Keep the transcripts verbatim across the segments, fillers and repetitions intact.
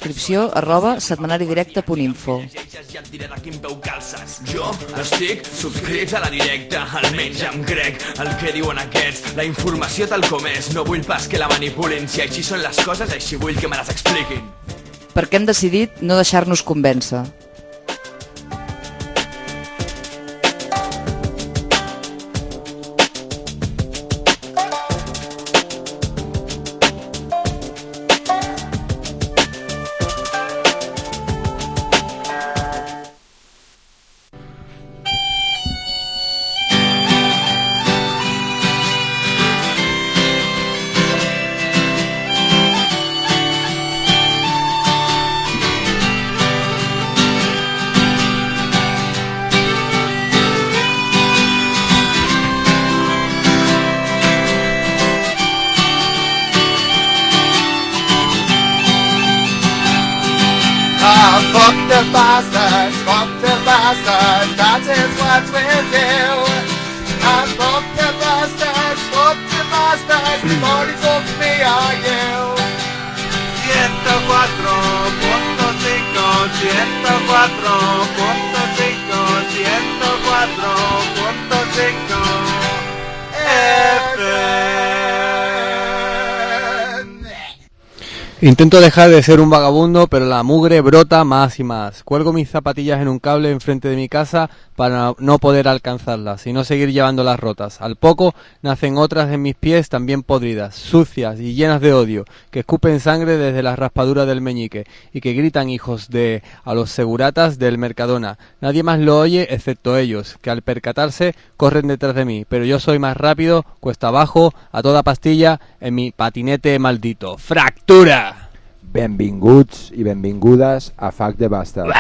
subscripció arroba setmanaridirecte.info. Jo estic subscrit a la directa, almenys em crec el que diuen aquests. La informació tal com és, no vull pas que la manipulin. Si així són les coses, així vull que me les expliquin. Perquè hem decidit no deixar-nos convèncer. Oh, fuck the bastards, fuck the bastards, that is what we'll do. Oh, fuck the bastards, fuck the bastards, nobody talk to me or you. ciento cuatro punto cinco, ciento cuatro punto cinco, ciento cuatro punto cinco F M. Intento dejar de ser un vagabundo, pero la mugre brota más y más. Cuelgo mis zapatillas en un cable enfrente de mi casa para no poder alcanzarlas y no seguir llevándolas rotas. Al poco nacen otras en mis pies también podridas, sucias y llenas de odio, que escupen sangre desde las raspaduras del meñique y que gritan hijos de a los seguratas del Mercadona. Nadie más lo oye excepto ellos, que al percatarse corren detrás de mí, pero yo soy más rápido, cuesta abajo, a toda pastilla, en mi patinete maldito. ¡Fractura! Benvinguts i benvingudes a Fuck the Bastards.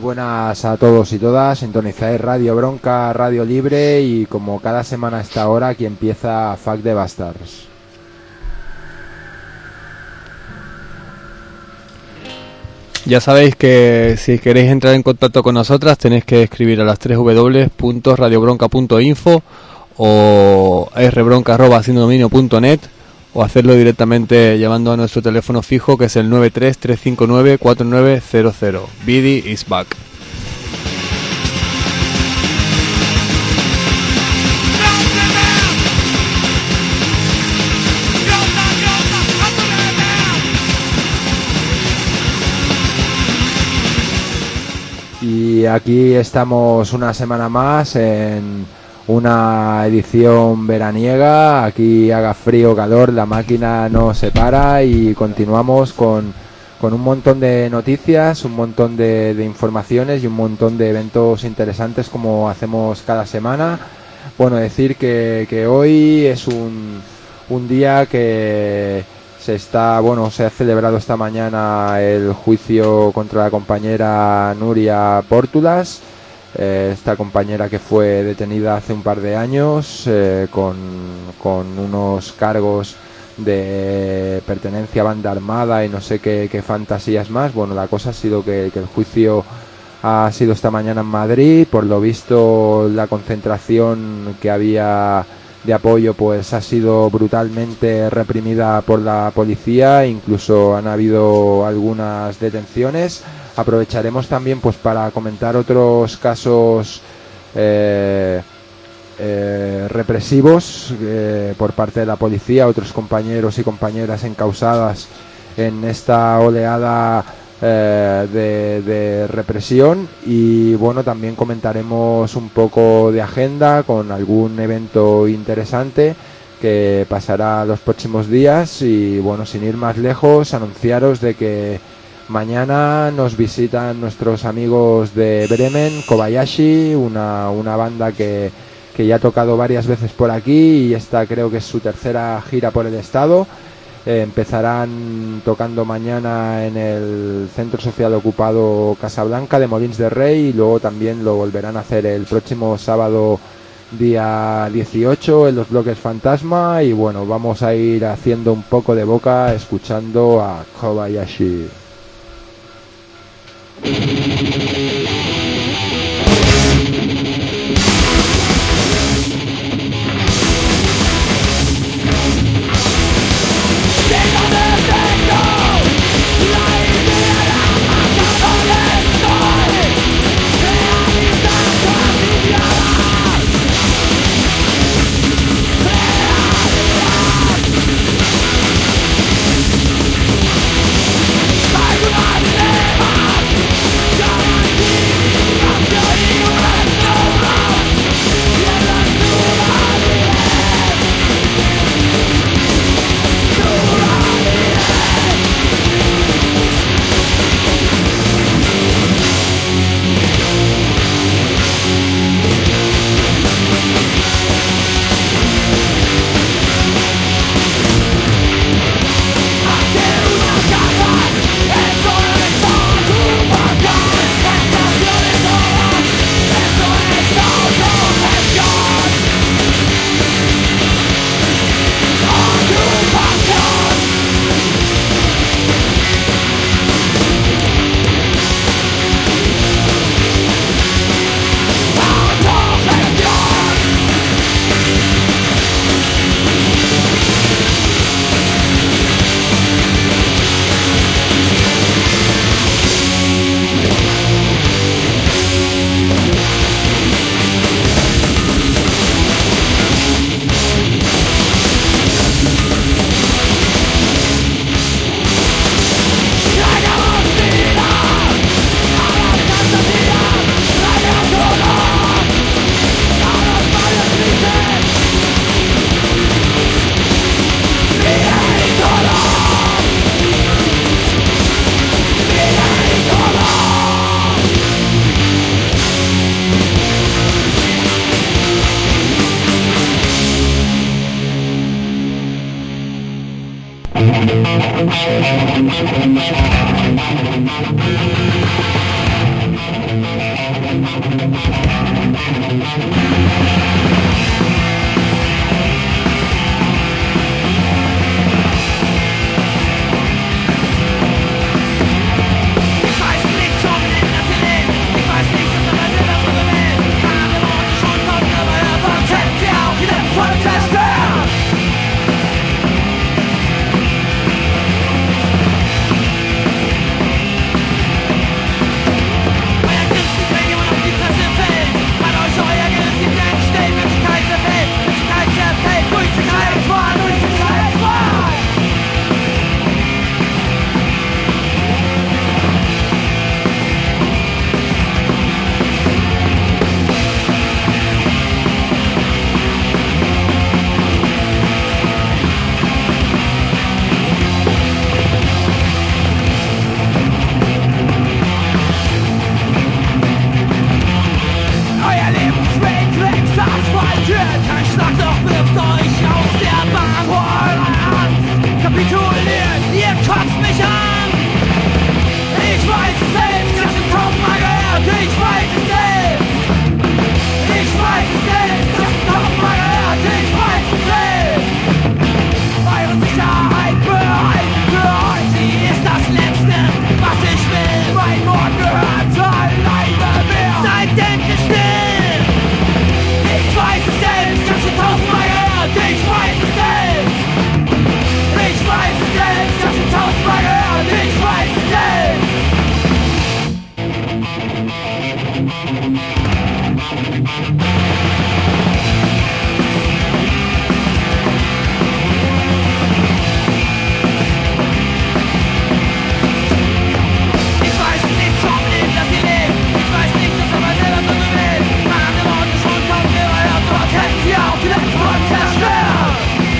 buenas a todos y todas. Sintonizáis Radio Bronca, Radio Libre, y como cada semana a esta hora aquí empieza Fuck the Bastards. Ya sabéis que si queréis entrar en contacto con nosotras tenéis que escribir a las tres w punto radio bronca punto info o rbronca arroba sindominio punto net, o hacerlo directamente llamando a nuestro teléfono fijo, que es el nueve tres tres cinco nueve cuatro nueve cero cero. Bidi is back. Y aquí estamos una semana más en una edición veraniega. Aquí haga frío o calor, la máquina no se para y continuamos con, con un montón de noticias, un montón de, de informaciones y un montón de eventos interesantes como hacemos cada semana. Bueno, decir que, que hoy es un, un día que se está, bueno, se ha celebrado esta mañana el juicio contra la compañera Nuria Pórtulas, eh, esta compañera que fue detenida hace un par de años eh, con, con unos cargos de pertenencia a banda armada y no sé qué, qué fantasías más. Bueno, la cosa ha sido que, que el juicio ha sido esta mañana en Madrid. Por lo visto, la concentración que había de apoyo pues ha sido brutalmente reprimida por la policía, incluso han habido algunas detenciones. Aprovecharemos también pues para comentar otros casos eh, eh, represivos eh, por parte de la policía, otros compañeros y compañeras encausadas en esta oleada Eh, de, de represión. Y bueno, también comentaremos un poco de agenda con algún evento interesante que pasará los próximos días. Y bueno, sin ir más lejos, anunciaros de que mañana nos visitan nuestros amigos de Bremen, Kobayashi, una, una banda que, que ya ha tocado varias veces por aquí y esta creo que es su tercera gira por el estado. Eh, empezarán tocando mañana en el Centro Social Ocupado Casablanca de Molins de Rey y luego también lo volverán a hacer el próximo sábado día dieciocho en los Bloques Fantasma. Y bueno, vamos a ir haciendo un poco de boca escuchando a Kobayashi. kotzt mich an. Ich weiß es selbst, das sind tausendmal gehört. Ich weiß es selbst. Ich weiß es selbst, das sind tausendmal gehört. Ich weiß es selbst. Eure Sicherheit behalten für euch, sie ist das Letzte, was ich will. Mein Mord gehört alleine mir. Seid endlich still. Ich weiß es selbst, das sind tausendmal gehört. Ich weiß es selbst. Ich weiß es selbst, das sind tausendmal gehört. Ich weiß es selbst. Ich weiß nichts vom Leben, das ihr lebt. Ich weiß nichts, das aber selber so gewählt. Meine andere Worte schon kaum gehört, so als hätten sie auch die letzten Worte zerstört.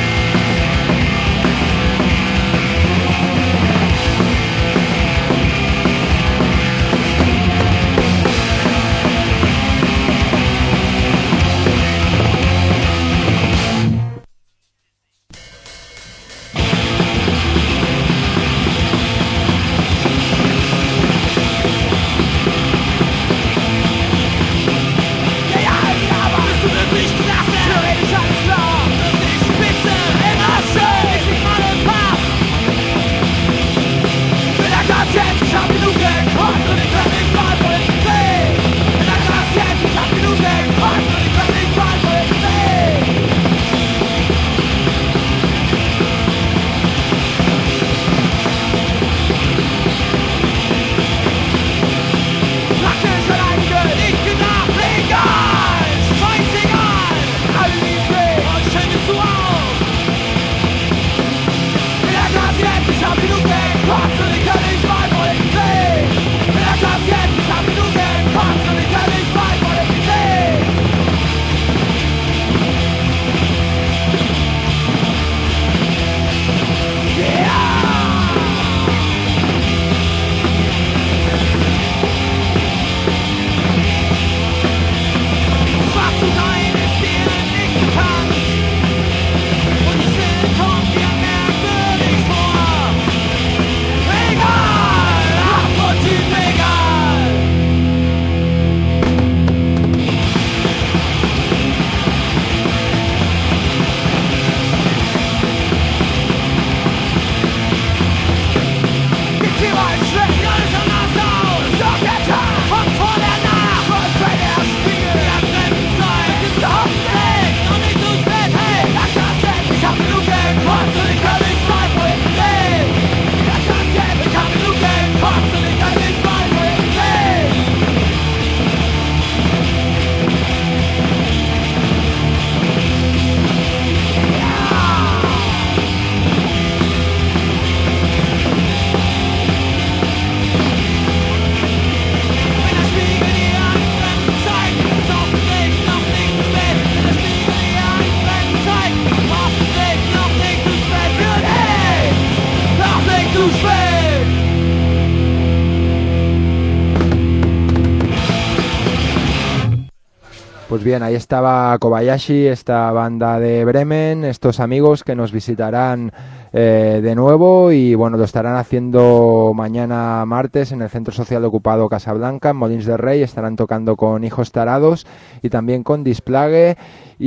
Pues bien, ahí estaba Kobayashi, esta banda de Bremen, estos amigos que nos visitarán eh, de nuevo y bueno, lo estarán haciendo mañana martes en el Centro Social Ocupado Casablanca, en Molins de Rey. Estarán tocando con Hijos Tarados y también con Displague,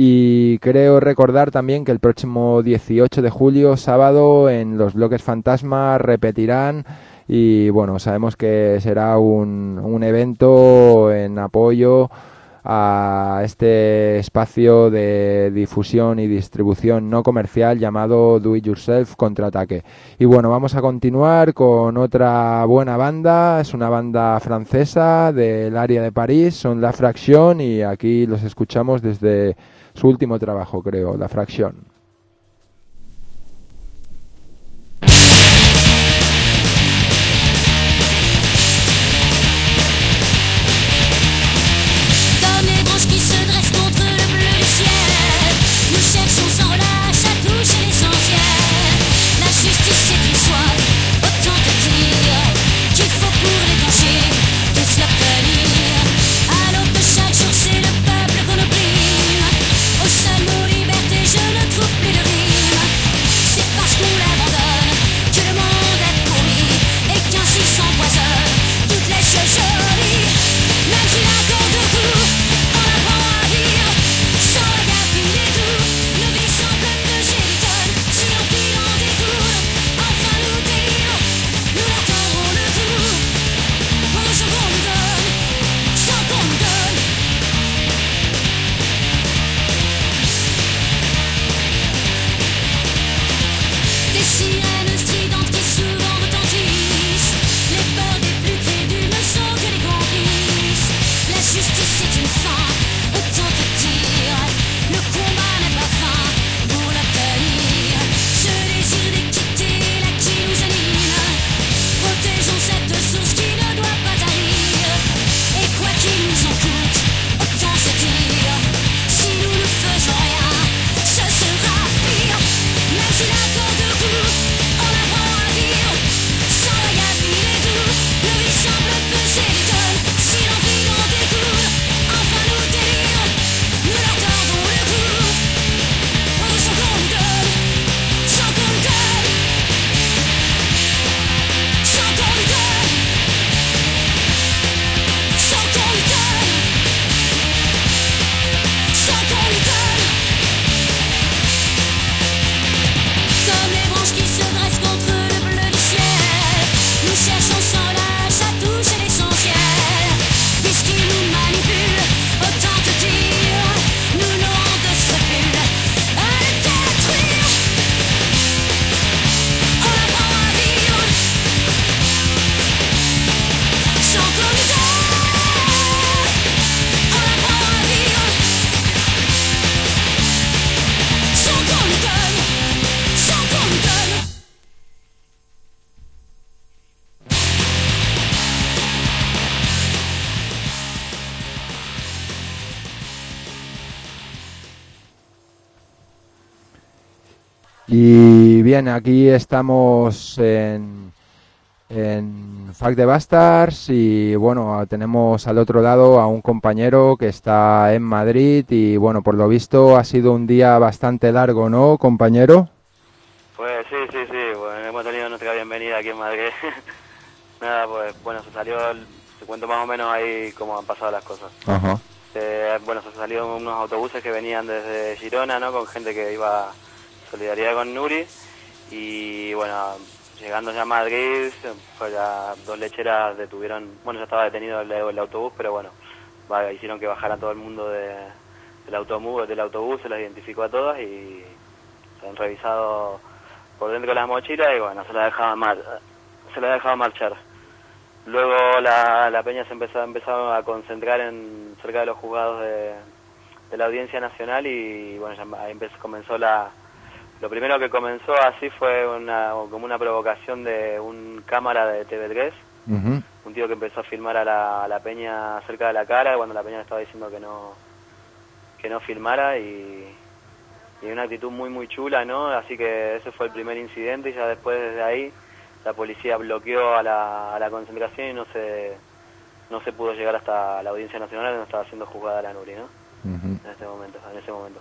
y creo recordar también que el próximo dieciocho de julio, sábado, en los Bloques Fantasma repetirán. Y bueno, sabemos que será un, un evento en apoyo a este espacio de difusión y distribución no comercial llamado Do It Yourself Contraataque. Y bueno, vamos a continuar con otra buena banda. Es una banda francesa del área de París, son La Fraction, y aquí los escuchamos desde su último trabajo, creo, La Fraction. Je ne trouve Sirènes stridentes qui souvent retentissent. Les peurs des plus crédules ne sont que des complices. La justice est une fin, autant te dire. Le combat n'est pas fin pour l'obtenir. Ce désir d'équité là qui nous anime. Protégeons cette source qui ne doit pas tarir. Et quoi qu'il nous en coûte, autant se dire. Si nous ne faisons rien, ce sera pire. Même si la corde court, on apprend à vivre. Sans la gabine et doux, le vie semble peser des tonnes. Si l'envie en découle, enfin nous délire. Nous leur tordons le cou. On veut sans qu'on nous donne, sans qu'on nous donne. Sans qu'on nous donne. Sans qu'on nous donne. Sans qu'on nous donne. Comme les branches qui se dressent contre le bleu du ciel, nous cherchons sans lâche à toucher l'essentiel. Puisqu'ils nous manipulent, autant te dire, nous n'aurons de scrupules à les détruire. On apprend à vivre sans qu'on nous donne. On apprend à vivre sans qu'on nous donne. Sans qu'on nous donne. Y bien, aquí estamos en, en Fuck the Bastards y bueno, tenemos al otro lado a un compañero que está en Madrid y bueno, por lo visto ha sido un día bastante largo, ¿no, compañero? Pues sí, sí, sí, bueno, hemos tenido nuestra bienvenida aquí en Madrid. Nada, pues bueno, se salió, el- te cuento más o menos ahí cómo han pasado las cosas. Ajá. Eh, bueno, se salieron unos autobuses que venían desde Girona, ¿no? Con gente que iba a solidaridad con Nuri. Y bueno, llegando ya a Madrid, pues ya dos lecheras detuvieron, bueno, ya estaba detenido el, el autobús, pero bueno, va, hicieron que bajara todo el mundo de, del, autobús, del autobús, se las identificó a todas y se han revisado por dentro de las mochilas y bueno, se las dejaban mar, se las dejaban marchar. Luego la, la peña se empezó, empezó a concentrar en cerca de los juzgados de, de la Audiencia Nacional y bueno, ya ahí empezó, comenzó la... Lo primero que comenzó así fue una como una provocación de un cámara de T V tres, Ujú. un tío que empezó a filmar a la, a la peña cerca de la cara cuando la peña le estaba diciendo que no que no filmara y, y una actitud muy muy chula, ¿no? Así que ese fue el primer incidente y ya después desde ahí la policía bloqueó a la, a la concentración y no se no se pudo llegar hasta la Audiencia Nacional donde estaba siendo juzgada la Nuri, ¿no? Ujú. En este momento, en ese momento.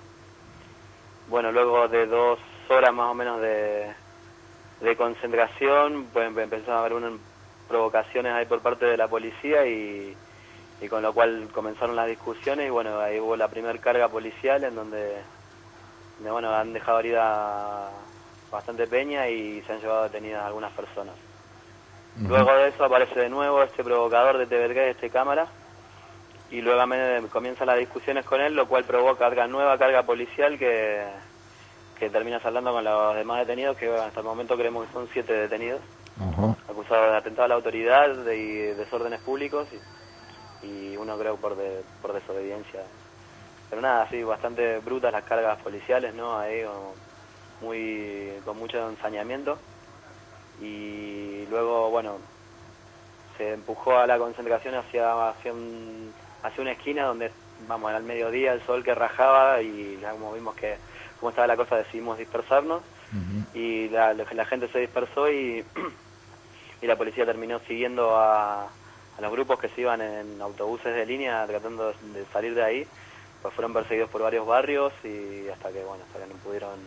Bueno, luego de dos horas más o menos de, de concentración, pues empezaron a haber unas provocaciones ahí por parte de la policía y, y con lo cual comenzaron las discusiones y bueno, ahí hubo la primera carga policial en donde, donde bueno, han dejado herida bastante peña y se han llevado detenidas algunas personas. Ujú. Luego de eso aparece de nuevo este provocador de T V tres, este cámara, y luego comienzan las discusiones con él, lo cual provoca carga, nueva carga policial que, que termina saldando con los demás detenidos, que hasta el momento creemos que son siete detenidos, Ajá. acusados de atentado a la autoridad de, y desórdenes públicos, y, y uno creo por, de, por desobediencia. Pero nada, sí, bastante brutas las cargas policiales, ¿no? Ahí como muy con mucho ensañamiento. Y luego, bueno, se empujó a la concentración hacia hacia, un, hacia una esquina donde, vamos, era al mediodía, el sol que rajaba y ya como vimos que cómo estaba la cosa decidimos dispersarnos. Ujú. Y la, la gente se dispersó y, y la policía terminó siguiendo a, a los grupos que se iban en autobuses de línea tratando de salir de ahí, pues fueron perseguidos por varios barrios y hasta que, bueno, hasta que no pudieron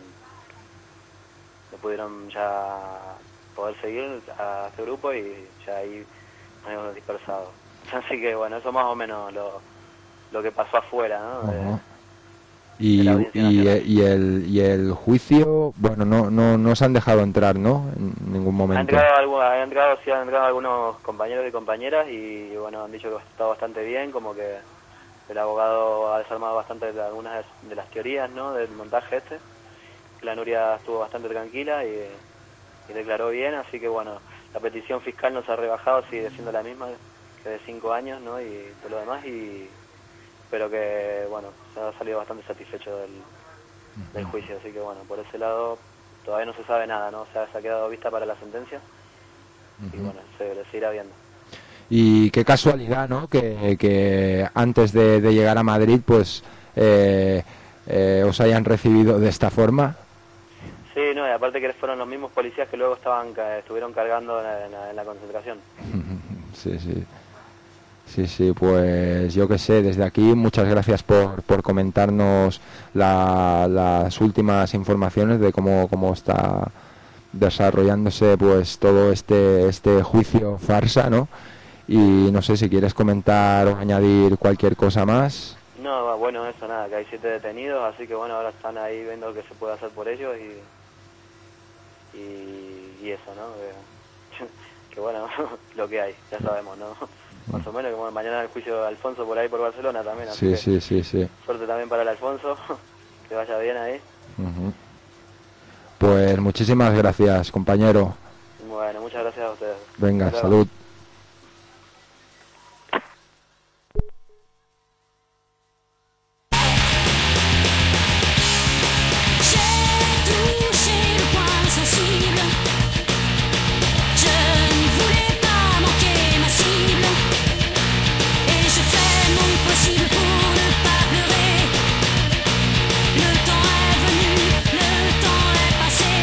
no pudieron ya poder seguir a este grupo y ya ahí nos hemos dispersado. Así que bueno, eso más o menos lo, lo que pasó afuera, ¿no? De- Ajá. de Y, la Audiencia y, Nacional. y el, y el juicio, bueno, no, no, no se han dejado entrar, ¿no? En ningún Han momento. entrado, algu- han entrado, sí, han entrado algunos compañeros y compañeras y bueno, han dicho que está bastante bien, como que el abogado ha desarmado bastante de algunas de las teorías, ¿no? Del montaje este. Que la Nuria estuvo bastante tranquila y, y declaró bien, así que bueno, la petición fiscal no se ha rebajado, sigue siendo la misma que de cinco años, ¿no? Y todo lo demás, y espero que, bueno, se ha salido bastante satisfecho del, del juicio, así que bueno, por ese lado todavía no se sabe nada, ¿no? O sea, se ha quedado vista para la sentencia, y bueno, se le seguirá viendo. Y qué casualidad, ¿no? Que, que antes de, de llegar a Madrid, pues eh, eh, os hayan recibido de esta forma. Sí, no, y aparte que fueron los mismos policías que luego estaban estuvieron cargando en la, en la, en la concentración. Sí, sí. Sí, sí, pues yo qué sé, desde aquí muchas gracias por, por comentarnos la, las últimas informaciones de cómo, cómo está desarrollándose pues todo este, este juicio farsa, ¿no? Y no sé si quieres comentar o añadir cualquier cosa más. No, bueno, eso nada, que hay siete detenidos, así que bueno, ahora están ahí viendo qué se puede hacer por ellos y y, y eso, ¿no? Que, que bueno, lo que hay, ya sabemos, ¿no? Más o menos, que bueno, mañana el juicio de Alfonso por ahí por Barcelona también, así Sí, que sí, sí, sí. suerte también para el Alfonso, que vaya bien ahí. Uh-huh. Pues muchísimas gracias, compañero. Bueno, muchas gracias a ustedes. Venga, Hasta luego. salud. J'ai touché le point sensible. Je ne voulais pas manquer ma cible. Et je fais mon possible pour ne pas pleurer. Le temps est venu, le temps est passé.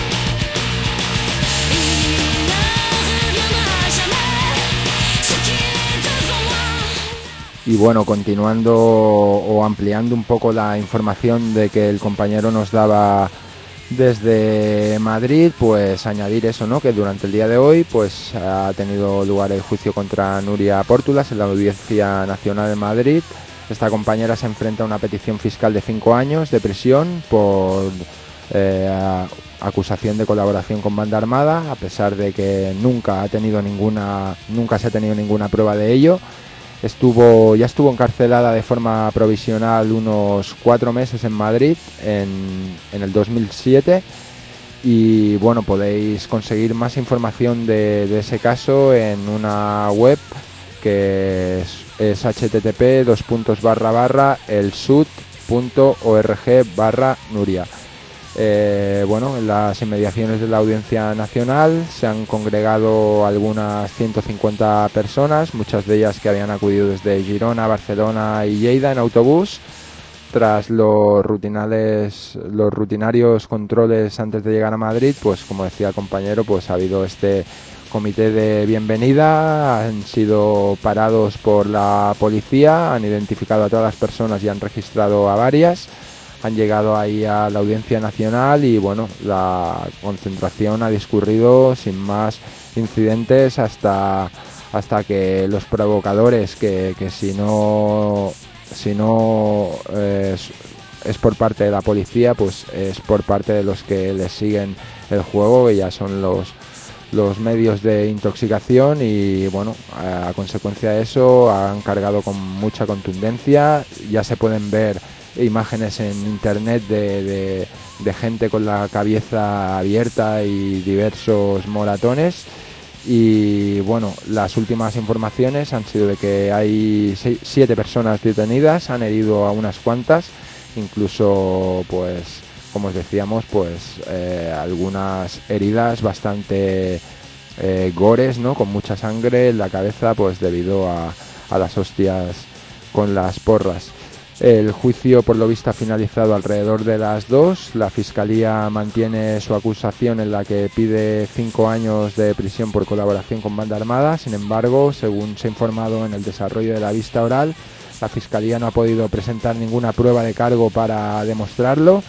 Il ne reviendra jamais ce qui est devant moi. Y bueno, continuando o ampliando un poco la información de que el compañero nos daba desde Madrid, pues añadir eso, ¿no? Que durante el día de hoy pues ha tenido lugar el juicio contra Nuria Pórtulas en la Audiencia Nacional de Madrid. Esta compañera se enfrenta a una petición fiscal de cinco años de prisión por eh, acusación de colaboración con banda armada, a pesar de que nunca ha tenido ninguna, nunca se ha tenido ninguna prueba de ello. Estuvo, ya estuvo encarcelada de forma provisional unos cuatro meses en Madrid en, en el dos mil siete y bueno, podéis conseguir más información de, de ese caso en una web que es, es http dos puntos barra barra el sud punto org barra Nuria. Eh, bueno, en las inmediaciones de la Audiencia Nacional se han congregado algunas ciento cincuenta personas, muchas de ellas que habían acudido desde Girona, Barcelona y Lleida en autobús, tras los rutinales, los rutinarios controles antes de llegar a Madrid. Pues como decía el compañero, pues ha habido este comité de bienvenida, han sido parados por la policía, han identificado a todas las personas y han registrado a varias. Han llegado ahí a la Audiencia Nacional y bueno, la concentración ha discurrido sin más incidentes hasta hasta que los provocadores, que, que si no si no eh, es, es por parte de la policía, pues es por parte de los que les siguen el juego, que ya son los los medios de intoxicación, y bueno, a consecuencia de eso han cargado con mucha contundencia. Ya se pueden ver imágenes en internet de, de, de gente con la cabeza abierta y diversos moratones. Y bueno, las últimas informaciones han sido de que hay seis, siete personas detenidas, han herido a unas cuantas, incluso pues como os decíamos, pues eh, algunas heridas bastante eh, gores, ¿no? Con mucha sangre en la cabeza, pues debido a, a las hostias con las porras. El juicio, por lo visto, ha finalizado alrededor de las dos. La Fiscalía mantiene su acusación, en la que pide cinco años de prisión por colaboración con banda armada. Sin embargo, según se ha informado en el desarrollo de la vista oral, la Fiscalía no ha podido presentar ninguna prueba de cargo para demostrarlo.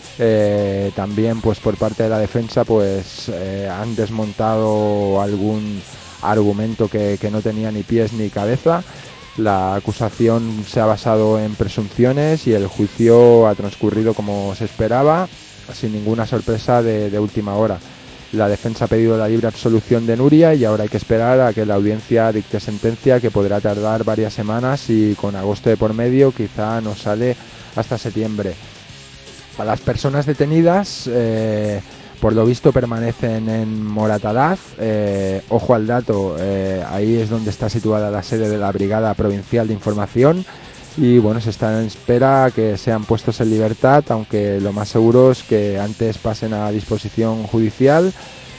Eh, también, pues por parte de la defensa, pues eh, han desmontado algún argumento que, que no tenía ni pies ni cabeza. La acusación se ha basado en presunciones y el juicio ha transcurrido como se esperaba, sin ninguna sorpresa de, de última hora. La defensa ha pedido la libre absolución de Nuria y ahora hay que esperar a que la audiencia dicte sentencia, que podrá tardar varias semanas, y con agosto de por medio quizá no sale hasta septiembre. A las personas detenidas, eh, por lo visto permanecen en Moratalaz. Eh, ojo al dato, eh, ahí es donde está situada la sede de la Brigada Provincial de Información. Y bueno, se está en espera que sean puestos en libertad, aunque lo más seguro es que antes pasen a disposición judicial.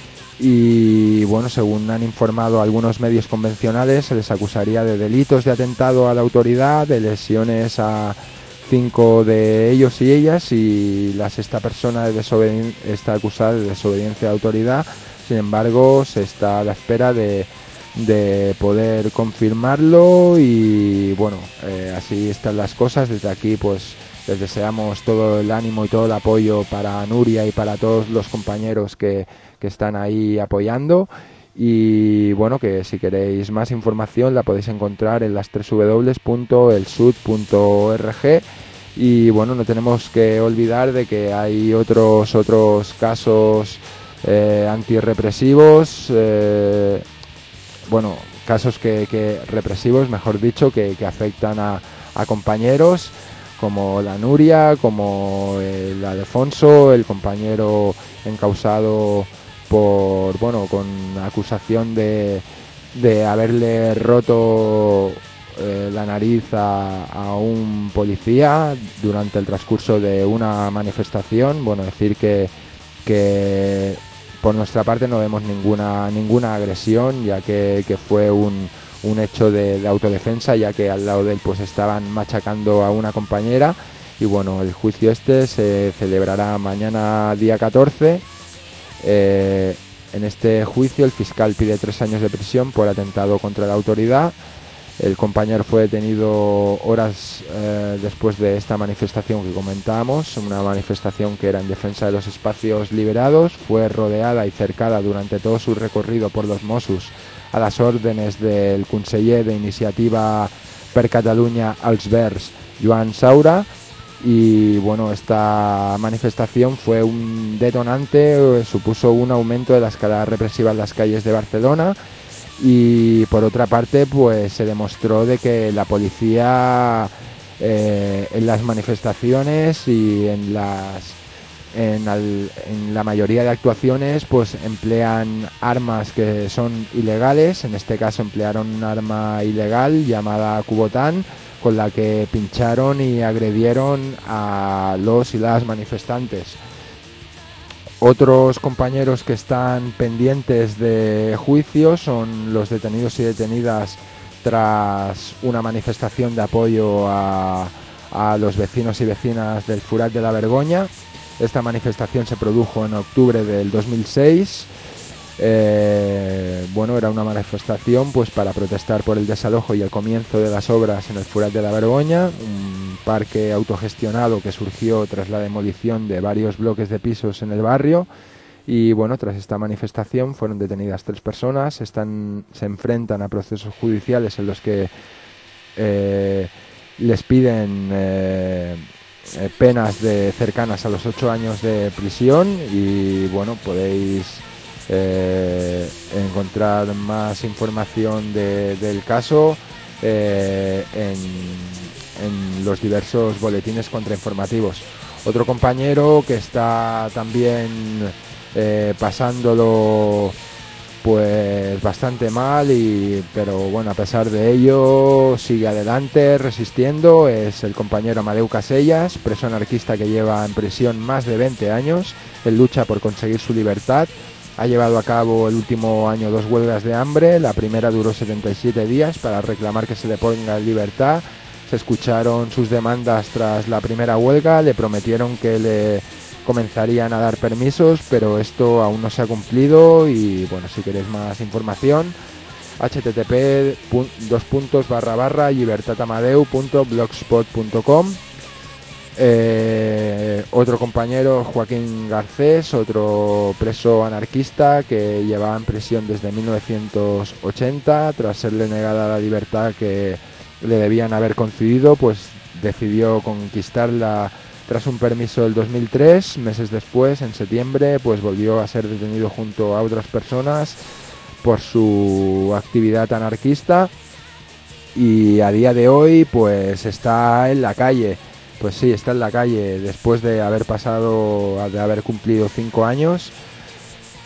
Y bueno, según han informado algunos medios convencionales, se les acusaría de delitos de atentado a la autoridad, de lesiones a cinco de ellos y ellas, y la sexta persona de desobedi- está acusada de desobediencia de autoridad. Sin embargo, se está a la espera de de poder confirmarlo y bueno, eh, así están las cosas. Desde aquí pues les deseamos todo el ánimo y todo el apoyo para Nuria y para todos los compañeros que, que están ahí apoyando, y bueno, que si queréis más información la podéis encontrar en las doble u doble u doble u punto el sud punto org. Y bueno, no tenemos que olvidar de que hay otros otros casos eh, antirrepresivos, eh, bueno, casos que, que represivos, mejor dicho, que, que afectan a, a compañeros como la Nuria, como el Alfonso, el compañero encausado por, bueno, con acusación de, de haberle roto eh, la nariz a, a un policía durante el transcurso de una manifestación. Bueno, decir que, que por nuestra parte no vemos ninguna ninguna agresión, ya que, que fue un, un hecho de, de autodefensa, ya que al lado de él pues estaban machacando a una compañera. Y bueno, el juicio este se celebrará mañana día catorce. Eh, en este juicio el fiscal pide tres años de prisión por atentado contra la autoridad. El compañero fue detenido horas eh, después de esta manifestación que comentábamos, una manifestación que era en defensa de los espacios liberados. Fue rodeada y cercada durante todo su recorrido por los Mossos a las órdenes del conseller de Iniciativa per Catalunya als Verds, Joan Saura. Y bueno, esta manifestación fue un detonante, eh, supuso un aumento de la escalada represiva en las calles de Barcelona. Y por otra parte pues se demostró de que la policía eh, en las manifestaciones y en las en, al, en la mayoría de actuaciones pues emplean armas que son ilegales. En este caso emplearon un arma ilegal llamada Cubotán, con la que pincharon y agredieron a los y las manifestantes. Otros compañeros que están pendientes de juicio son los detenidos y detenidas tras una manifestación de apoyo a, a los vecinos y vecinas del Furat de la Vergoña. Esta manifestación se produjo en octubre del dos mil seis. Eh, bueno, era una manifestación pues para protestar por el desalojo y el comienzo de las obras en el Furat de la Vergoña, un parque autogestionado que surgió tras la demolición de varios bloques de pisos en el barrio. Y bueno, tras esta manifestación fueron detenidas tres personas. Están, se enfrentan a procesos judiciales en los que eh, les piden eh, eh, penas de cercanas a los ocho años de prisión. Y bueno, podéis Eh, encontrar más información de, del caso eh, en, en los diversos boletines contrainformativos. Otro compañero que está también eh, pasándolo pues bastante mal, y pero bueno, a pesar de ello sigue adelante resistiendo, es el compañero Amadeu Casellas, preso anarquista que lleva en prisión más de veinte años. Él lucha por conseguir su libertad. Ha llevado a cabo el último año dos huelgas de hambre. La primera duró setenta y siete días para reclamar que se le ponga en libertad. Se escucharon sus demandas tras la primera huelga. Le prometieron que le comenzarían a dar permisos, pero esto aún no se ha cumplido. Y bueno, si queréis más información, http dos puntos barra barra libertadamadeu punto blogspot punto com. Eh, otro compañero, Joaquín Garcés, otro preso anarquista que llevaba en prisión desde mil novecientos ochenta, tras serle negada la libertad que le debían haber concedido, pues decidió conquistarla tras un permiso del dos mil tres. Meses después, en septiembre, pues volvió a ser detenido junto a otras personas por su actividad anarquista, y a día de hoy pues está en la calle. Pues sí, está en la calle después de haber pasado, de haber cumplido cinco años.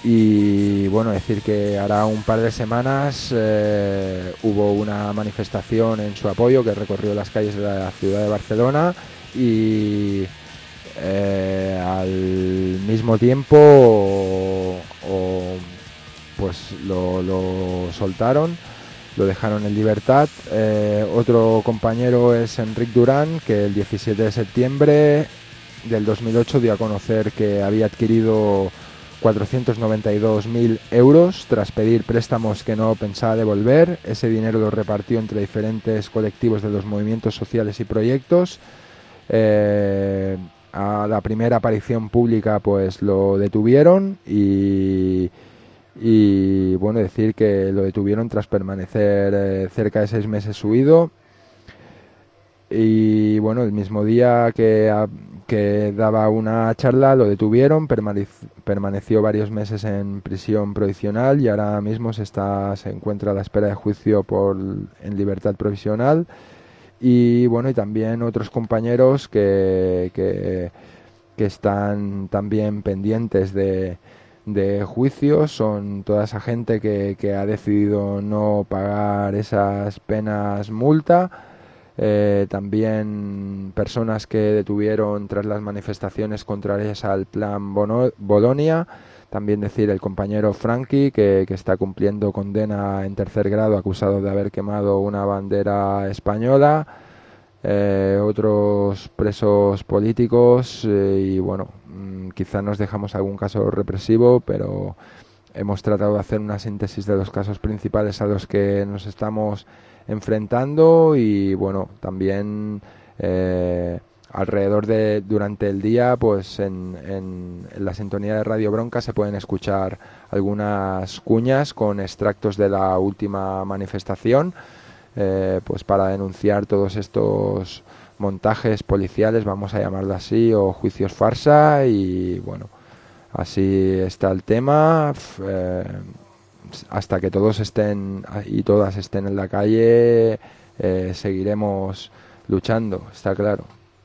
Y bueno, decir que hará un par de semanas eh, hubo una manifestación en su apoyo que recorrió las calles de la ciudad de Barcelona y eh, al mismo tiempo o, o, pues lo, lo soltaron, lo dejaron en libertad. Eh, otro compañero es Enric Durán, que el diecisiete de septiembre del dos mil ocho dio a conocer que había adquirido cuatrocientos noventa y dos mil euros tras pedir préstamos que no pensaba devolver. Ese dinero lo repartió entre diferentes colectivos de los movimientos sociales y proyectos. Eh, a la primera aparición pública pues lo detuvieron y, y bueno, decir que lo detuvieron tras permanecer eh, cerca de seis meses huido. Y bueno, el mismo día que, a, que daba una charla lo detuvieron, permanec- permaneció varios meses en prisión provisional y ahora mismo se está se encuentra a la espera de juicio por en libertad provisional. Y bueno, y también otros compañeros que, que, que están también pendientes de, de juicio, son toda esa gente que, que ha decidido no pagar esas penas multa. Eh, también personas que detuvieron tras las manifestaciones contrarias al plan Bono- Bolonia. También decir el compañero Frankie que, que está cumpliendo condena en tercer grado acusado de haber quemado una bandera española. Eh, otros presos políticos eh, y bueno, mmm, quizá nos dejamos algún caso represivo, pero hemos tratado de hacer una síntesis de los casos principales a los que nos estamos enfrentando y bueno, también eh, alrededor de durante el día pues en, en, en la sintonía de Radio Bronca se pueden escuchar algunas cuñas con extractos de la última manifestación, eh, pues para denunciar todos estos montajes policiales, vamos a llamarlo así, o juicios farsa. Y bueno, así está el tema. eh, hasta que todos estén y todas estén en la calle, eh, seguiremos luchando, está claro.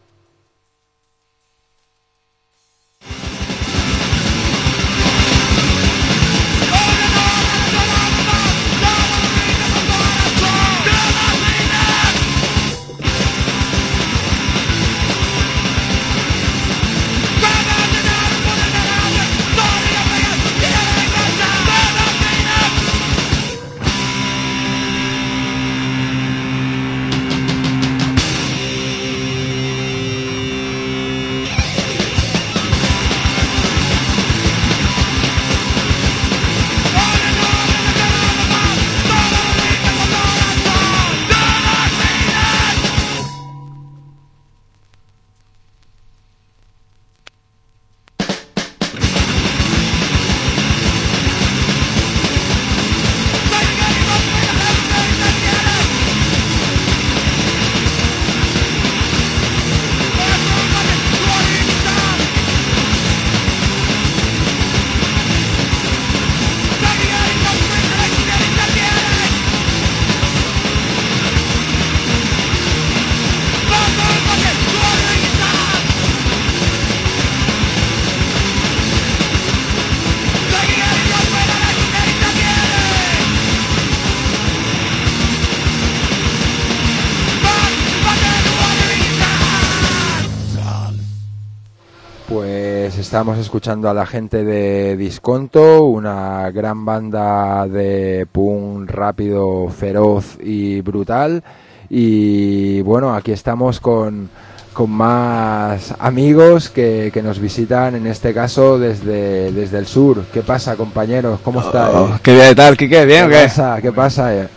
Pues estamos escuchando a la gente de Disconto, una gran banda de punk rápido, feroz y brutal. Y bueno, aquí estamos con, con más amigos que, que nos visitan, en este caso desde, desde el sur. ¿Qué pasa, compañeros? ¿Cómo Oh, estáis? oh, ¿Qué día de tal, Quique? ¿Bien o ¿Qué qué? pasa? ¿Qué pasa? eh?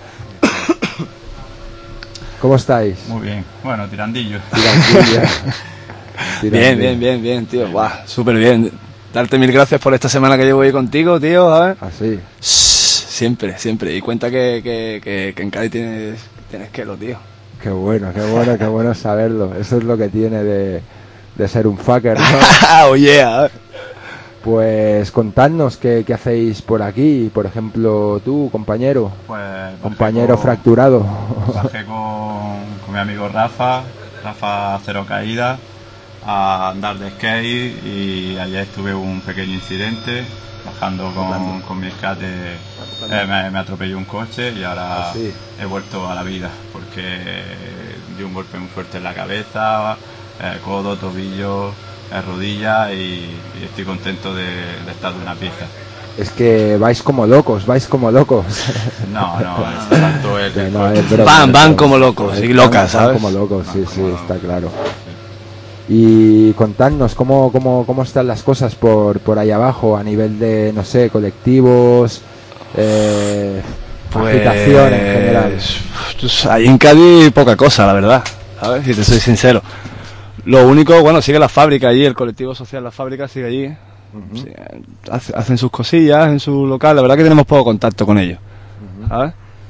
¿Cómo estáis? Muy bien, bueno, tirandillo. Tirandilla. Bien, bien, bien, bien, tío. Buah, súper bien. Darte mil gracias por esta semana que llevo ahí contigo, tío, ¿sabes? Así. Siempre, siempre. Y cuenta que, que, que, que en Cádiz tienes, tienes quelo, tío. Qué bueno, qué bueno, qué bueno saberlo. Eso es lo que tiene de, de ser un fucker, ¿no? Oh, yeah. Pues contadnos qué, qué hacéis por aquí. Por ejemplo, tú, compañero. Pues bajé Compañero con- fracturado. Bajé con, con mi amigo Rafa, Rafa Cero Caída, a andar de skate y ayer tuve un pequeño incidente bajando con, con mi escate eh, me, me atropelló un coche y ahora ¿Sí? he vuelto a la vida porque di un golpe muy fuerte en la cabeza, eh, codo, tobillo, eh, rodilla y, y estoy contento de, de estar de una pieza. Es que vais como locos, vais como locos. No, no, es tanto el, el No, coche. es broma, Van, es van broma. como locos, y Van- locas, van ¿sabes? como locos, sí, Van sí, como está locos. claro. Y contadnos cómo, cómo, cómo están las cosas por, por ahí abajo, a nivel de, no sé, colectivos, eh, agitación en general. Pues, ahí en Cádiz poca cosa, la verdad, ¿sabes? Si te soy sincero. Lo único, bueno, sigue la fábrica allí, el colectivo social La Fábrica sigue allí. Ujú. Sí, hace- hacen sus cosillas en su local, la verdad que tenemos poco contacto con ellos, ¿sabes?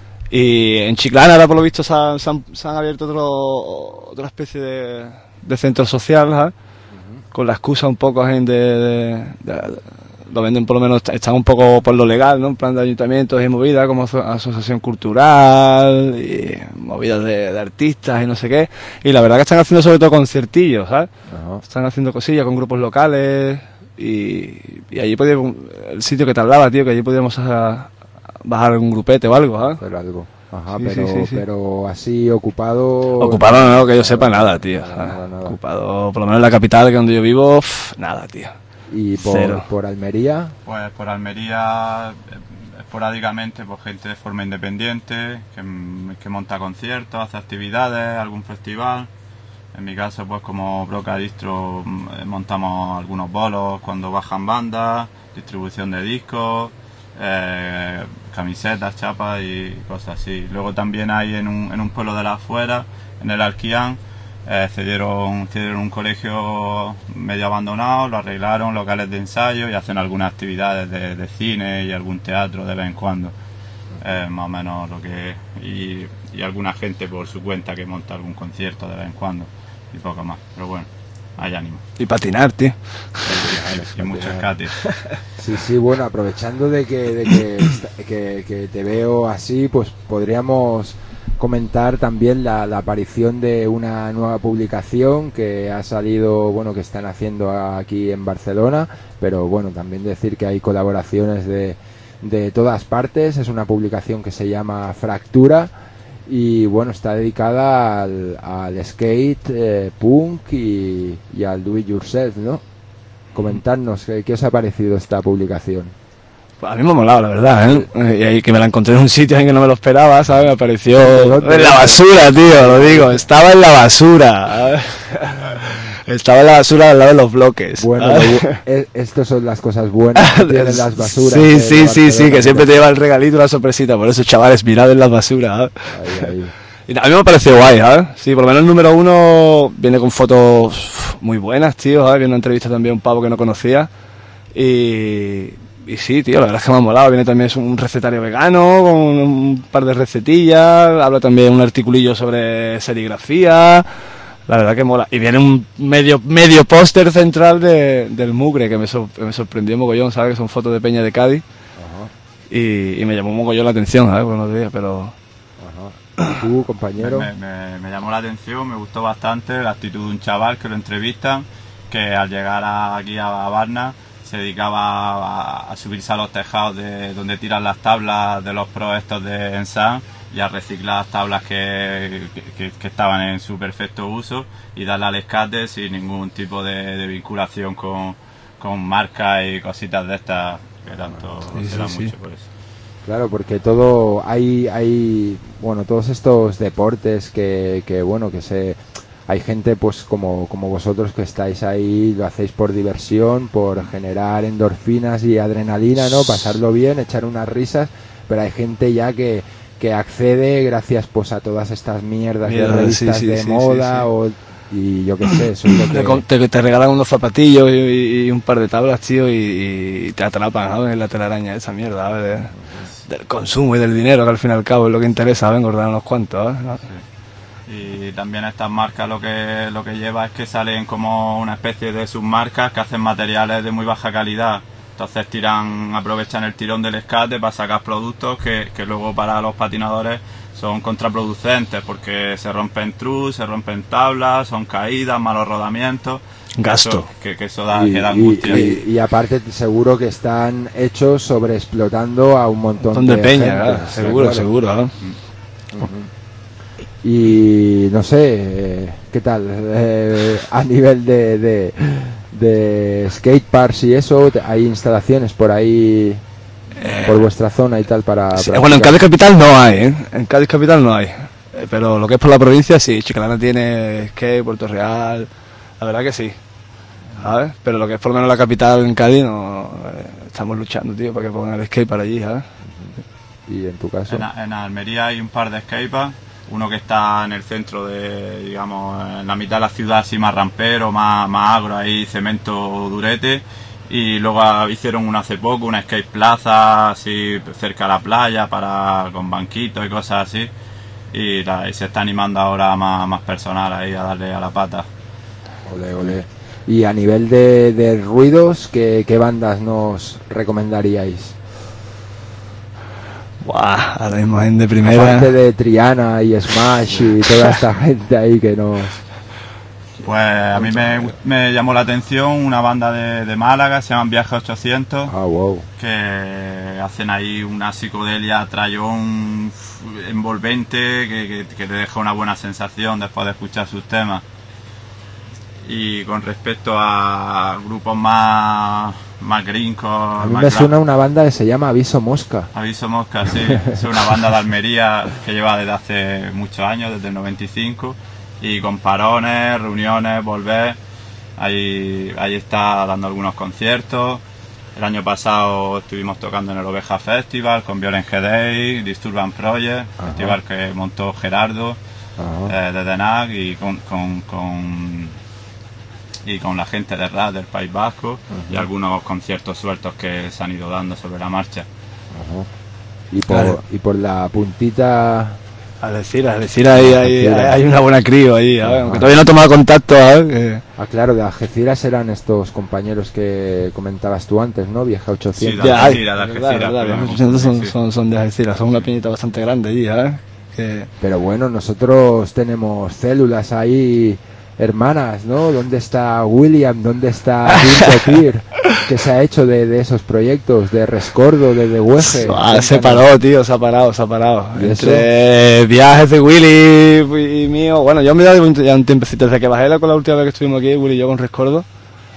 Y en Chiclana ahora por lo visto se han, se han- se han abierto otro, otra especie de, de centro social, ¿sabes? Con la excusa un poco gente de, de- de- lo venden por lo menos, están un poco por lo legal, ¿no? En plan de ayuntamientos y movidas como aso- asociación cultural y movidas de, de artistas y no sé qué. Y la verdad que están haciendo sobre todo conciertillos, ¿sabes? Ajá. Están haciendo cosillas con grupos locales y, y allí podíamos, el sitio que te hablaba, tío, que allí podíamos a- a bajar algún grupete o algo, ¿sabes? Hacer algo. Ajá, Sí, pero, sí, sí, sí. pero así ocupado. Ocupado no, que yo sepa nada, tío. Nada, ¿sabes? nada, nada. Ocupado, por lo menos en la capital, que es donde yo vivo, pff, nada, tío. Y por, Cero. por Almería. Pues por Almería, eh, esporádicamente, pues gente de forma independiente, que, mm, que monta conciertos, hace actividades, algún festival. En mi caso, pues como Broca Distro, mm, eh, montamos algunos bolos cuando bajan bandas, distribución de discos, eh, camisetas, chapas y cosas así. Luego también hay en un, en un pueblo de la afuera, en el Alquián, eh, cedieron, cedieron un colegio medio abandonado, lo arreglaron, locales de ensayo y hacen algunas actividades de, de cine y algún teatro de vez en cuando. Eh, más o menos lo que y, y alguna gente por su cuenta que monta algún concierto de vez en cuando y poco más, pero bueno, hay ánimo Y patinar, tío. y muchos cates. Sí, sí, bueno, aprovechando de que, de que, esta- que, que te veo así, pues podríamos comentar también la, la aparición de una nueva publicación que ha salido, bueno, que están haciendo aquí en Barcelona, pero bueno, también decir que hay colaboraciones de, de todas partes. Es una publicación que se llama Fractura y bueno, está dedicada al, al skate, eh, punk y, y al do it yourself, ¿no? Comentarnos, ¿qué, qué os ha parecido esta publicación? Pues a mí me ha molado, la verdad, ¿eh? Y ahí que me la encontré en un sitio en que no me lo esperaba, ¿sabes? Me apareció ¿Dónde? en la basura, tío, lo digo. Estaba en la basura. Estaba en la basura al lado de los bloques. Bueno, ¿sabes? lo bu- e- estas son las cosas buenas que tienen las basuras. Sí, de sí, sí, sí, Barcelona. que siempre te lleva el regalito, la sorpresita. Por eso, chavales, mirad en las basuras, ¿sabes? Ahí, ahí. Y a mí me pareció guay, ¿sabes? Sí, por lo menos el número uno viene con fotos uf, muy buenas, tío, ¿sabes? Viene una entrevista también a un pavo que no conocía. Y, y sí, tío, la verdad es que me ha molado. Viene también un recetario vegano con un par de recetillas. Habla también un articulillo sobre serigrafía. La verdad que mola. Y viene un medio medio póster central de, del mugre que me, sor- que me sorprendió mogollón, ¿sabes? Que son fotos de Peña de Cádiz. Y, y me llamó mogollón la atención, ¿sabes? Buenos días, pero... Ajá. ¿Tú, compañero? Me, me- me llamó la atención, me gustó bastante la actitud de un chaval que lo entrevistan, que al llegar a- aquí a, a Varna se dedicaba a, a subirse a los tejados de donde tiran las tablas de los pros estos de Ensan y a reciclar tablas que, que, que estaban en su perfecto uso y darle al escate sin ningún tipo de, de vinculación con, con marcas y cositas de estas que tanto Sí, se da sí, sí. mucho por eso. Claro, porque todo hay hay bueno, todos estos deportes que, que bueno, que se hay gente pues como como vosotros que estáis ahí, lo hacéis por diversión, por generar endorfinas y adrenalina, ¿no? Pasarlo bien, echar unas risas, pero hay gente ya que que accede gracias pues a todas estas mierdas Mierda, de revistas sí, sí, de sí, moda sí, sí. o y yo qué sé, eso es lo Te, que con- te, te regalan unos zapatillos y, y un par de tablas, tío, y, y te atrapan, ¿sabes? En la telaraña esa mierda, ¿sabes? De- del consumo y del dinero, que al fin y al cabo es lo que interesa, ¿sabes? Engordar unos cuantos, ¿sabes? ¿No? Y también estas marcas lo que lo que lleva es que salen como una especie de submarcas que hacen materiales de muy baja calidad Entonces tiran, aprovechan el tirón del skate para sacar productos que, que luego para los patinadores son contraproducentes, porque se rompen trus, se rompen tablas, son caídas, malos rodamientos. Gasto. Eso, que, que eso da, Y, que da y- angustia. y- y aparte seguro que están hechos sobreexplotando a un montón, Un montón de peña, gente, claro, sí, seguro, claro. seguro. ¿eh? Y no sé, eh, ¿qué tal? Eh, a nivel de, de, de skateparks y eso, te- ¿hay instalaciones por ahí, por vuestra zona y tal para... Sí, practicar? bueno, en Cádiz Capital no hay, ¿eh? En Cádiz Capital no hay. Eh, Pero lo que es por la provincia, sí. Chiclana tiene skate, Puerto Real, la verdad que sí. ¿Sabes? Pero lo que es por lo menos la capital en Cádiz, no, eh, estamos luchando, tío, para que pongan el skate para allí, ¿sabes? ¿Y en tu caso? En, en Almería hay un par de skateparks, uno que está en el centro de, digamos, en la mitad de la ciudad, así más rampero, más, más agro, ahí cemento durete, y luego hicieron uno hace poco, una skate plaza, así cerca de la playa, para con banquitos y cosas así, y, la- y se está animando ahora más, más personal ahí a darle a la pata. Ole, ole. Y a nivel de, de ruidos, ¿qué, qué bandas nos recomendaríais? Buah, ahora mismo en de primera. Aparte de Triana y Smash y toda esta gente ahí que nos... Pues a mí me, me llamó la atención una banda de, de Málaga, se llaman Viaje ochocientos. Ah, wow. Que hacen ahí una psicodelia trayón f- envolvente que, que, que te deja una buena sensación después de escuchar sus temas. Y con respecto a grupos más, más gringos, A mí más me gra- suena una banda que se llama Aviso Mosca. Aviso Mosca, sí, es una banda de Almería que lleva desde hace muchos años, desde el noventa y cinco, y con parones, reuniones, volver, ahí, ahí está dando algunos conciertos. El año pasado estuvimos tocando en el Oveja Festival con Violent G Day, Disturban Project, Ajá. festival que montó Gerardo Ajá. eh, de D N A C y con, con, con- y con la gente de rap del País Vasco, y algunos conciertos sueltos que se han ido dando sobre la marcha. Ajá. Y por, Claro. y por la puntita... A decir, a decir, ahí hay, Algeciras. hay una buena crío ahí, ¿sabes? Ajá. Aunque todavía no he tomado contacto, ¿sabes? Que- Ah, claro, de Algeciras eran estos compañeros que comentabas tú antes, ¿no? Vieja ochocientos. Sí, de Algeciras, de verdad, Algeciras, verdad, pero los no, ochocientos son, sí. son, son de Algeciras, son una piñita bastante grande allí, ¿sabes? Que... Pero bueno, nosotros tenemos células ahí, hermanas, ¿no? ¿Dónde está William? ¿Dónde está Vinto Tir? ¿Qué se ha hecho de, de esos proyectos? De Rescordo, de Dehueje. Ah, se paró, tío, se ha parado, se ha parado. ¿Y Entre viajes de Willy y mío. Bueno, yo me he dado un, ya un tiempecito desde que bajé la, con la última vez que estuvimos aquí, Willy y yo con Rescordo.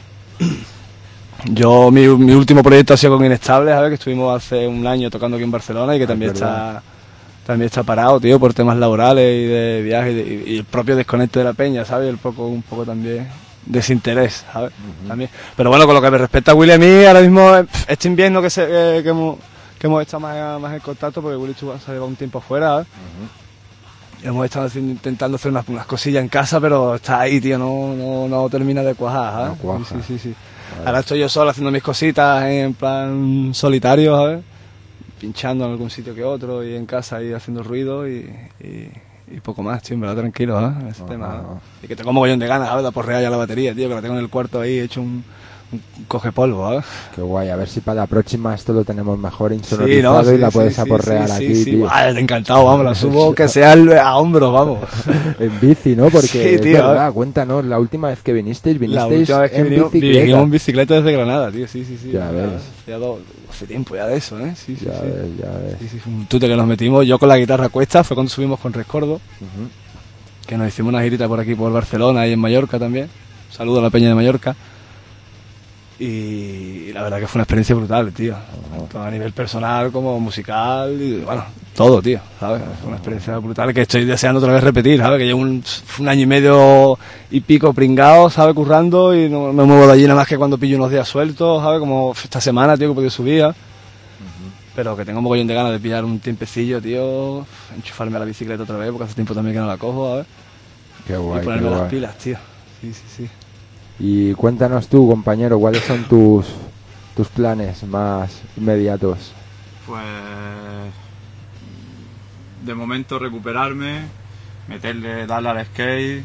Yo, mi, mi último proyecto ha sido con Inestable, ¿sabes? Que estuvimos hace un año tocando aquí en Barcelona y que Ah, también verdad. está también está parado, tío, por temas laborales y de viajes y, de- y el propio desconecte de la peña, ¿sabes? El poco, un poco también desinterés, ¿sabes? También. Pero bueno, con lo que me respecta a Willy a mí, ahora mismo, eh, este invierno que, se, que, que hemos, que hemos estado más, más en contacto, porque Willy estuvo- se ha llevado un tiempo afuera, ¿sabes? Hemos estado haciendo- intentando hacer unas, unas cosillas en casa, pero está ahí, tío, no, no, no termina de cuajar, ¿sabes? No cuaja. Sí, sí, sí, sí. Ahora estoy yo solo haciendo mis cositas en plan solitario, ¿sabes? Pinchando en algún sitio que otro y en casa ahí haciendo ruido y, y, y poco más, tío, en verdad tranquilo, ¿eh? En ese Ajá, tema, ¿eh? ajá. Y que tengo mogollón de ganas, ¿sabes? De aporrear ya la batería, tío, que la tengo en el cuarto ahí hecho un, un coge polvo, ¿sabes? Qué guay, a ver si para la próxima esto lo tenemos mejor Sí, insonorizado ¿no? y Sí, la sí, puedes sí, aporrear sí, aquí, sí, sí. tío. Buah, encantado, vamos, la subo que sea al- a hombros, vamos. En bici, ¿no? Porque Sí, es tío, verdad, cuéntanos, la última vez que vinisteis, La vinisteis última vez que en vinimos, bicicleta. vinimos en bicicleta desde Granada, tío, sí, sí, sí. Ya ves. Ya do- hace tiempo ya de eso, ¿eh? Sí, sí, Ya sí. ves, ya ves. Sí, sí, fue un tute que nos metimos, yo con la guitarra a cuesta, fue cuando subimos con Rescordo, Ujú. que nos hicimos una girita por aquí, por Barcelona y en Mallorca también. Saludo a la peña de Mallorca. Y la verdad que fue una experiencia brutal, tío. Tanto a nivel personal como musical y bueno, todo, tío, ¿sabes? Fue una experiencia brutal que estoy deseando otra vez repetir, ¿sabes? Que llevo un, un año y medio y pico pringado, ¿sabes? Currando y no me muevo de allí nada más que cuando pillo unos días sueltos, ¿sabes? Como esta semana, tío, que he podido subir. ¿eh? Pero que tengo un mogollón de ganas de pillar un tiempecillo, tío, enchufarme a la bicicleta otra vez, porque hace tiempo también que no la cojo, ¿sabes? Qué Y guay, qué ponerme las guay. pilas, tío. Sí, sí, sí. Y cuéntanos tú, compañero, ¿cuáles son tus, tus planes más inmediatos? Pues de momento recuperarme, meterle, darle al skate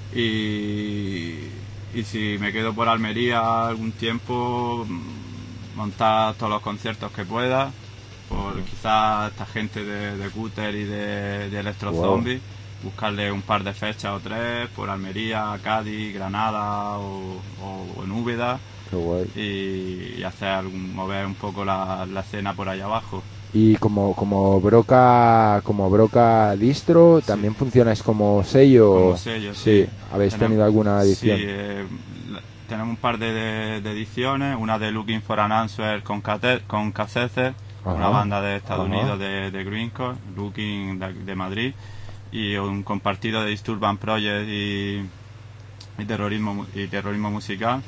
y, y si me quedo por Almería algún tiempo, montar todos los conciertos que pueda, por quizás esta gente de, de Cúter y de, de Electro Wow. Zombie, buscarle un par de fechas o tres por Almería, Cádiz, Granada o, o, o en Úbeda. Qué guay. Y, y hacer algún, mover un poco la, la escena por ahí abajo. Y como como broca como broca distro, ¿también funcionáis como sello? Como sello, sí. ¿Habéis Tenemos- tenido alguna edición? Sí, eh, la- tenemos un par de, de- de ediciones, una de Looking for an Answer con, Cate- con Caceces, Ajá. una banda de Estados Ajá. Unidos de, de Greencore, Looking de, de Madrid, y un compartido de Disturbance Project y, y terrorismo mu- y terrorismo musical,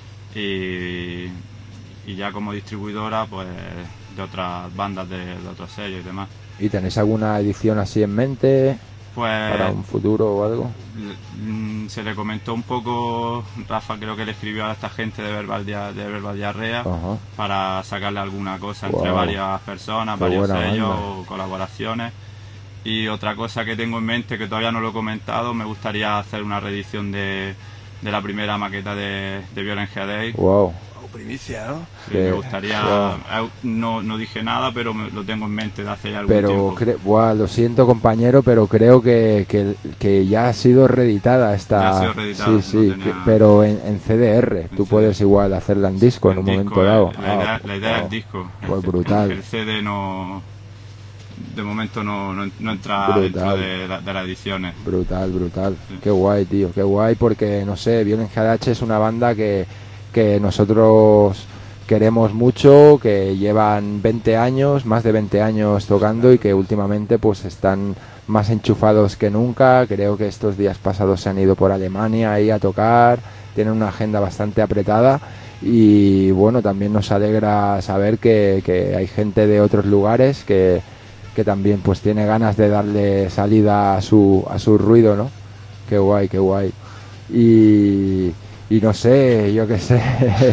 y, y ya como distribuidora pues de otras bandas de, de otros sellos y demás. ¿Y tenéis alguna edición así en mente Pues para un futuro o algo? le- mm, se le comentó un poco, Rafa creo que le escribió a esta gente de Verbal, Dia- de Verbal Diarrea Ajá. para sacarle alguna cosa entre Wow. varias personas, Qué varios buena sellos banda. o colaboraciones. Y otra cosa que tengo en mente, que todavía no lo he comentado, me gustaría hacer una reedición de, de la primera maqueta de, de Violent Headache. Wow. Primicia, ¿no? Sí, Que- me gustaría, wow. eh, no, no dije nada, pero me- lo tengo en mente de hace ya algún Pero tiempo. cre- buah, lo siento compañero, pero creo que, que, que ya ha sido reeditada esta. Ya ha sido reeditada, sí, no sí, tenía- que- pero en, en C D R. Tú C D R. puedes igual hacerla en disco en un El momento disco, dado. La idea, Ah, la idea wow. del disco. Pues brutal. El C D no. De momento no, no, no entra Brutal. dentro de, la- de las ediciones. Brutal, brutal. Sí. Qué guay, tío, qué guay, porque no sé, Violent G H es una banda que, que nosotros queremos mucho, que llevan veinte años, más de veinte años tocando y que últimamente pues están más enchufados que nunca. Creo que estos días pasados se han ido por Alemania ahí a tocar, tienen una agenda bastante apretada y bueno, también nos alegra saber que, que hay gente de otros lugares que, que también pues tiene ganas de darle salida a su, a su ruido, ¿no? Qué guay, qué guay. Y, y no sé, yo qué sé.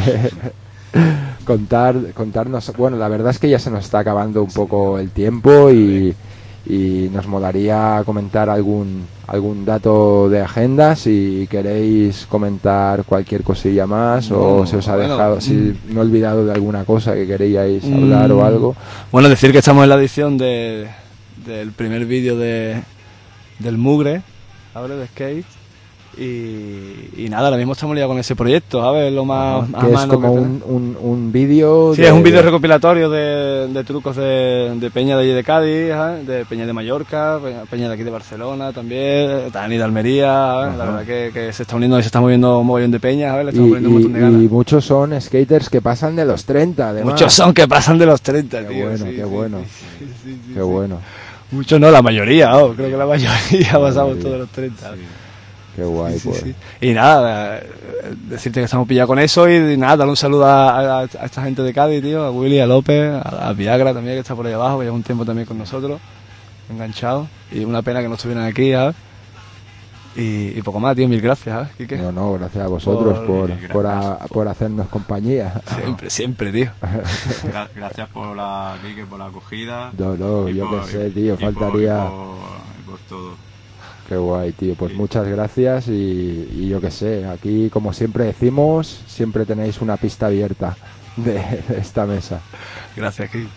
Contar, contarnos, bueno, la verdad es que ya se nos está acabando un poco el tiempo y, y nos molaría comentar algún algún dato de agenda si queréis comentar cualquier cosilla más o No, se os ha bueno, dejado, si mm. me he olvidado de alguna cosa que queríais hablar o Mm, algo. Bueno, decir que estamos en la edición de, del primer vídeo de del Mugre, ahora de Skate. Y, y nada, ahora mismo estamos liados con ese proyecto, ¿sabes? Lo más, más que es mano como que un, un, un vídeo Sí, de- es un vídeo recopilatorio de, de trucos de, de Peña de allí de Cádiz, ¿eh? De Peña de Mallorca, Peña, Peña de aquí de Barcelona también, Dani de Almería, ¿eh? La Ajá. verdad que, que se está uniendo y se está moviendo un mogollón de Peña, ¿sabes? Le y, estamos poniendo un montón de y- ganas. y muchos son skaters que pasan de los treinta además. Muchos son que pasan de los treinta, Qué tío. bueno, sí, qué sí, bueno. sí, sí, sí, sí, Qué sí. bueno, Muchos no, la mayoría, oh, creo que la mayoría pasamos mayoría. todos los treinta. qué guay, Sí, sí, pues. sí. Y nada, eh, decirte que estamos pillados con eso y, y nada, dar un saludo a, a- a esta gente de Cádiz, tío, a Willy, a López, a, a Viagra también, que está por ahí abajo, que lleva un tiempo también con nosotros, enganchado. Y una pena que no estuvieran aquí, ¿sabes? Y, y poco más, tío, mil gracias, ¿sabes, Quique? No, no, gracias a vosotros Por- por, gracias. por, a- por hacernos compañía. Siempre, siempre, tío. Gra- Gracias por la, Quique, por la acogida. No, no, y yo por- qué sé, tío, y por- faltaría... y por, y por todo. Qué guay, tío. Pues Sí. muchas gracias y, y yo qué sé, aquí como siempre decimos, siempre tenéis una pista abierta de, de esta mesa. Gracias, Quique.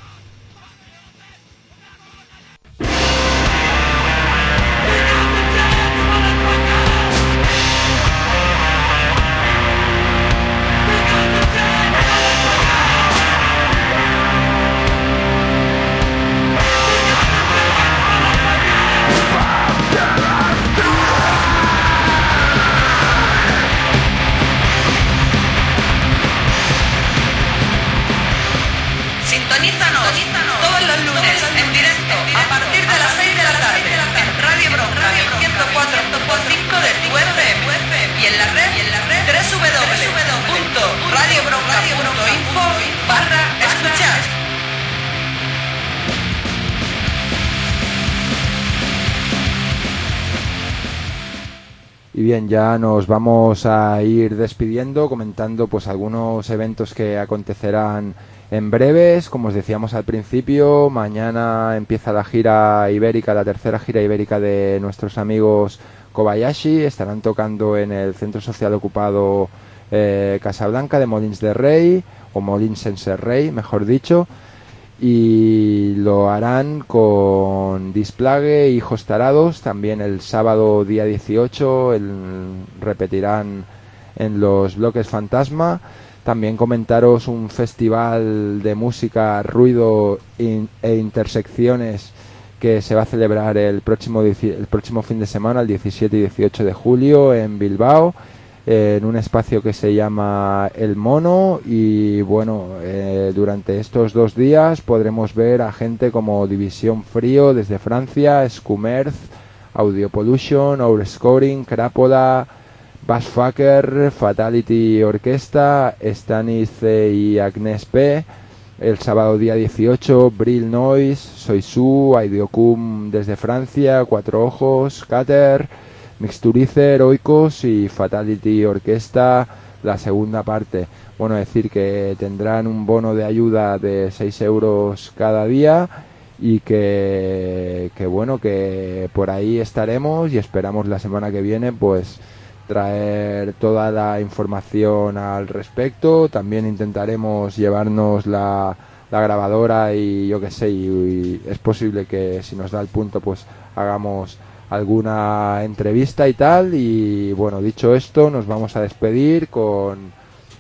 Sintonízanos todos los lunes en directo a partir de las seis de la tarde en Radio Bronca en ciento cuatro punto cinco de tu F M y en la red doble u doble u doble u punto radio bronca punto info barra escuchar. Y bien, ya nos vamos a ir despidiendo, comentando pues algunos eventos que acontecerán en breves. Como os decíamos al principio, mañana empieza la gira ibérica, la tercera gira ibérica de nuestros amigos Kobayashi. Estarán tocando en el Centro Social Ocupado eh, Casablanca de Molins de Rey, o Molins sense Rey, mejor dicho, y lo harán con Displague, Hijos Tarados, también el sábado día dieciocho, el, repetirán en los bloques Fantasma. También comentaros un festival de música, ruido in, e intersecciones que se va a celebrar el próximo, el próximo fin de semana, el diecisiete y dieciocho de julio, en Bilbao, en un espacio que se llama El Mono. Y bueno, eh, durante estos dos días podremos ver a gente como División Frío desde Francia, Scumerz, Audio Pollution, Overscoring, Crapola, Bassfucker, Fatality Orquesta, Stanis C y Agnes P. El sábado día dieciocho, Brill Noise, Soisu, Aidiocum desde Francia, Cuatro Ojos, Cater, Mixturizer, Oikos y Fatality Orquesta, la segunda parte. Bueno, decir que tendrán un bono de ayuda de seis euros cada día y que, que bueno, que por ahí estaremos y esperamos la semana que viene pues traer toda la información al respecto. También intentaremos llevarnos la, la grabadora y yo que sé, y, y es posible que si nos da el punto pues hagamos alguna entrevista y tal. Y bueno, dicho esto, nos vamos a despedir con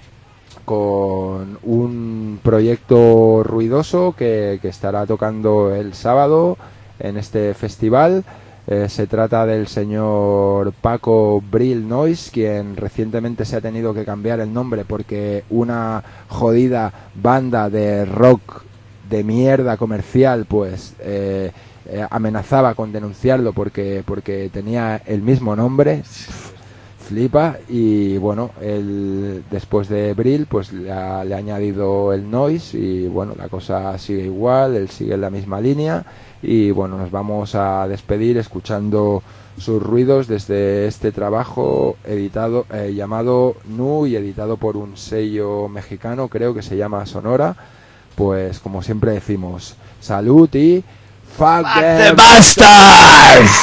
con un proyecto ruidoso que, que estará tocando el sábado en este festival. Eh, se trata del señor Paco Brill Noise, quien recientemente se ha tenido que cambiar el nombre porque una jodida banda de rock de mierda comercial pues eh, eh, amenazaba con denunciarlo porque porque tenía el mismo nombre. Flipa. Y bueno, él después de Brill pues le ha, le ha añadido el Noise y bueno, la cosa sigue igual, él sigue en la misma línea. Y bueno, nos vamos a despedir escuchando sus ruidos desde este trabajo editado eh, llamado Nu y editado por un sello mexicano, creo que se llama Sonora. Pues como siempre decimos, salud y fuck, fuck the bastards.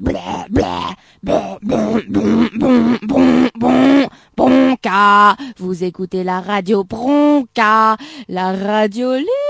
blah, blah, bon, bon, bon, bon, bon, bon, Bronca. Vous écoutez la radio Bronca, la radio libre